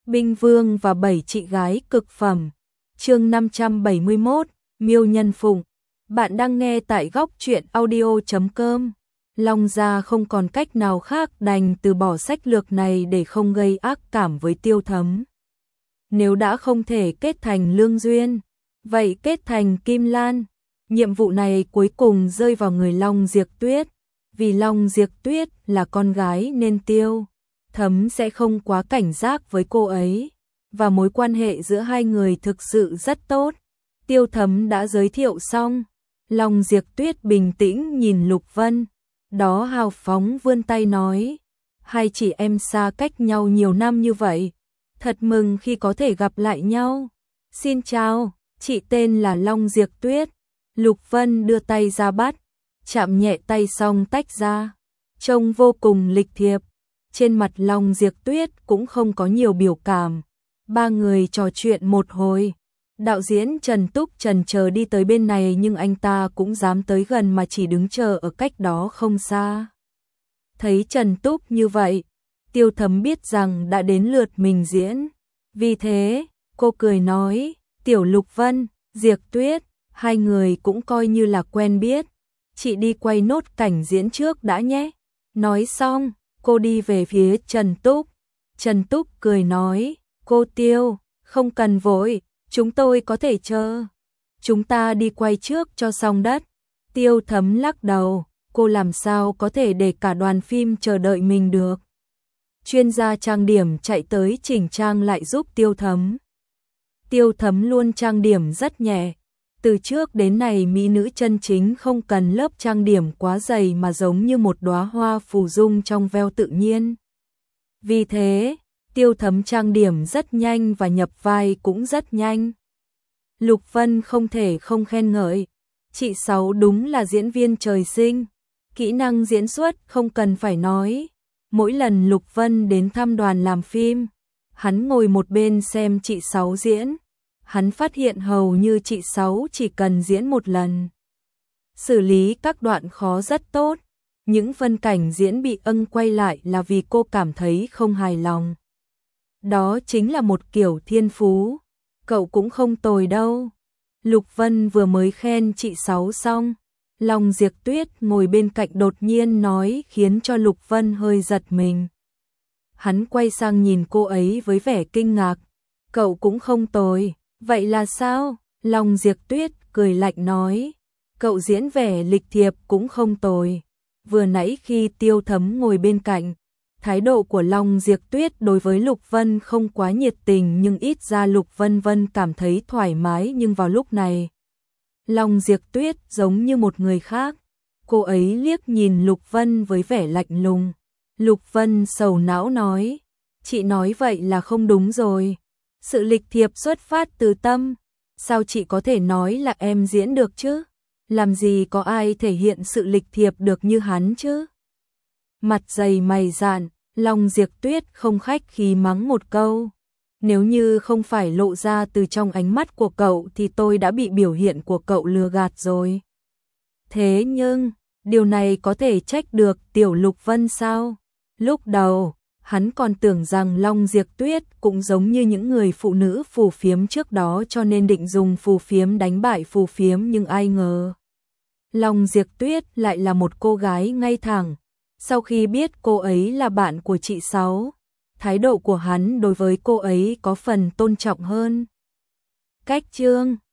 Binh Vương và 7 chị gái cực phẩm. Chương 571, Miêu Nhân Phụng. Bạn đang nghe tại góc truyện audio.com. Long Gia không còn cách nào khác đành từ bỏ sách lược này để không gây ác cảm với Tiêu Thấm. Nếu đã không thể kết thành lương duyên, vậy kết thành Kim Lan. Nhiệm vụ này cuối cùng rơi vào người Long Diệp Tuyết. Vì Long Diệp Tuyết là con gái nên Tiêu Thấm sẽ không quá cảnh giác với cô ấy, và mối quan hệ giữa hai người thực sự rất tốt. Tiêu Thấm đã giới thiệu xong, Long Diệp Tuyết bình tĩnh nhìn Lục Vân, đó hào phóng vươn tay nói, hai chị em xa cách nhau nhiều năm như vậy, thật mừng khi có thể gặp lại nhau. Xin chào, chị tên là Long Diệp Tuyết. Lục Vân đưa tay ra bắt, chạm nhẹ tay xong tách ra, trông vô cùng lịch thiệp. Trên mặt Long Diệp Tuyết cũng không có nhiều biểu cảm. Ba người trò chuyện một hồi. Đạo diễn Trần Túc chần chờ đi tới bên này nhưng anh ta cũng dám tới gần mà chỉ đứng chờ ở cách đó không xa. Thấy Trần Túc như vậy, Tiêu Thấm biết rằng đã đến lượt mình diễn. Vì thế, cô cười nói, Tiểu Lục Vân, Diệp Tuyết, hai người cũng coi như là quen biết. Chị đi quay nốt cảnh diễn trước đã nhé. Nói xong, cô đi về phía Trần Túc. Trần Túc cười nói, cô Tiêu, không cần vội, chúng tôi có thể chờ. Chúng ta đi quay trước cho xong đất. Tiêu Thấm lắc đầu, cô làm sao có thể để cả đoàn phim chờ đợi mình được. Chuyên gia trang điểm chạy tới chỉnh trang lại giúp Tiêu Thấm. Tiêu Thấm luôn trang điểm rất nhẹ. Từ trước đến nay mỹ nữ chân chính không cần lớp trang điểm quá dày mà giống như một đóa hoa phù dung trong veo tự nhiên. Vì thế, Tiêu Thấm trang điểm rất nhanh và nhập vai cũng rất nhanh. Lục Vân không thể không khen ngợi. Chị Sáu đúng là diễn viên trời sinh. Kỹ năng diễn xuất không cần phải nói. Mỗi lần Lục Vân đến thăm đoàn làm phim, hắn ngồi một bên xem chị Sáu diễn. Hắn phát hiện hầu như chị Sáu chỉ cần diễn một lần, xử lý các đoạn khó rất tốt. Những phân cảnh diễn bị quay lại là vì cô cảm thấy không hài lòng. Đó chính là một kiểu thiên phú. Cậu cũng không tồi đâu. Lục Vân vừa mới khen chị Sáu xong, Long Diệp Tuyết ngồi bên cạnh đột nhiên nói khiến cho Lục Vân hơi giật mình. Hắn quay sang nhìn cô ấy với vẻ kinh ngạc. Cậu cũng không tồi. Vậy là sao? Long Diệp Tuyết cười lạnh nói. Cậu diễn vẻ lịch thiệp cũng không tồi. Vừa nãy khi Tiêu Thấm ngồi bên cạnh, thái độ của Long Diệp Tuyết đối với Lục Vân không quá nhiệt tình nhưng ít ra Lục Vân cảm thấy thoải mái, nhưng vào lúc này, Long Diệp Tuyết giống như một người khác. Cô ấy liếc nhìn Lục Vân với vẻ lạnh lùng. Lục Vân sầu não nói, chị nói vậy là không đúng rồi. Sự lịch thiệp xuất phát từ tâm, sao chị có thể nói là em diễn được chứ? Làm gì có ai thể hiện sự lịch thiệp được như hắn chứ? Mặt dày mày dạn, Long Diệp Tuyết không khách khí mắng một câu. Nếu như không phải lộ ra từ trong ánh mắt của cậu thì tôi đã bị biểu hiện của cậu lừa gạt rồi. Thế nhưng, điều này có thể trách được Tiểu Lục Vân sao? Lúc đầu, hắn còn tưởng rằng Long Diệp Tuyết cũng giống như những người phụ nữ phù phiếm trước đó cho nên định dùng phù phiếm đánh bại phù phiếm, nhưng ai ngờ Long Diệp Tuyết lại là một cô gái ngay thẳng. Sau khi biết cô ấy là bạn của chị Sáu, thái độ của hắn đối với cô ấy có phần tôn trọng hơn. Cách chương